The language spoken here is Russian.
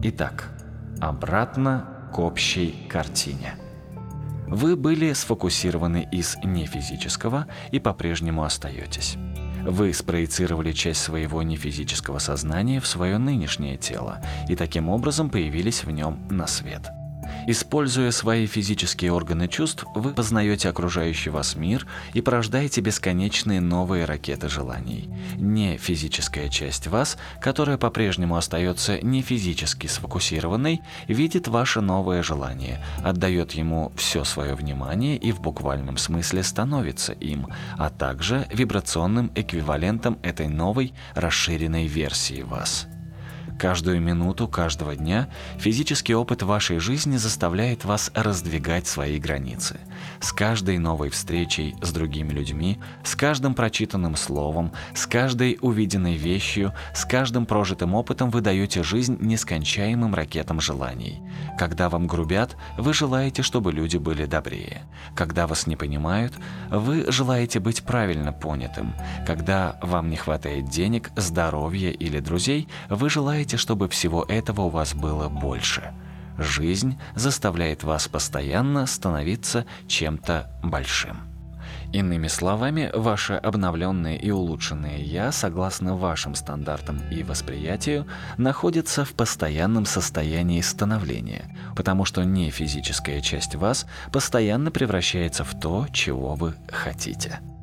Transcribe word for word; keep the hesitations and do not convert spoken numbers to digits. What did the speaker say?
Итак, обратно к общей картине. Вы были сфокусированы из нефизического и по-прежнему остаетесь. Вы спроецировали часть своего нефизического сознания в свое нынешнее тело и таким образом появились в нем на свет. Используя свои физические органы чувств, вы познаете окружающий вас мир и порождаете бесконечные новые ракеты желаний. Не физическая часть вас, которая по-прежнему остается не физически сфокусированной, видит ваше новое желание, отдает ему все свое внимание и в буквальном смысле становится им, а также вибрационным эквивалентом этой новой расширенной версии вас. Каждую минуту каждого дня физический опыт вашей жизни заставляет вас раздвигать свои границы. С каждой новой встречей с другими людьми, с каждым прочитанным словом, с каждой увиденной вещью, с каждым прожитым опытом вы даете жизнь нескончаемым ракетам желаний. Когда вам грубят, вы желаете, чтобы люди были добрее. Когда вас не понимают, вы желаете быть правильно понятым. Когда вам не хватает денег, здоровья или друзей, вы желаете, чтобы всего этого у вас было больше. Жизнь заставляет вас постоянно становиться чем-то большим. Иными словами, ваше обновленное и улучшенное «я», согласно вашим стандартам и восприятию, находится в постоянном состоянии становления, потому что не физическая часть вас постоянно превращается в то, чего вы хотите.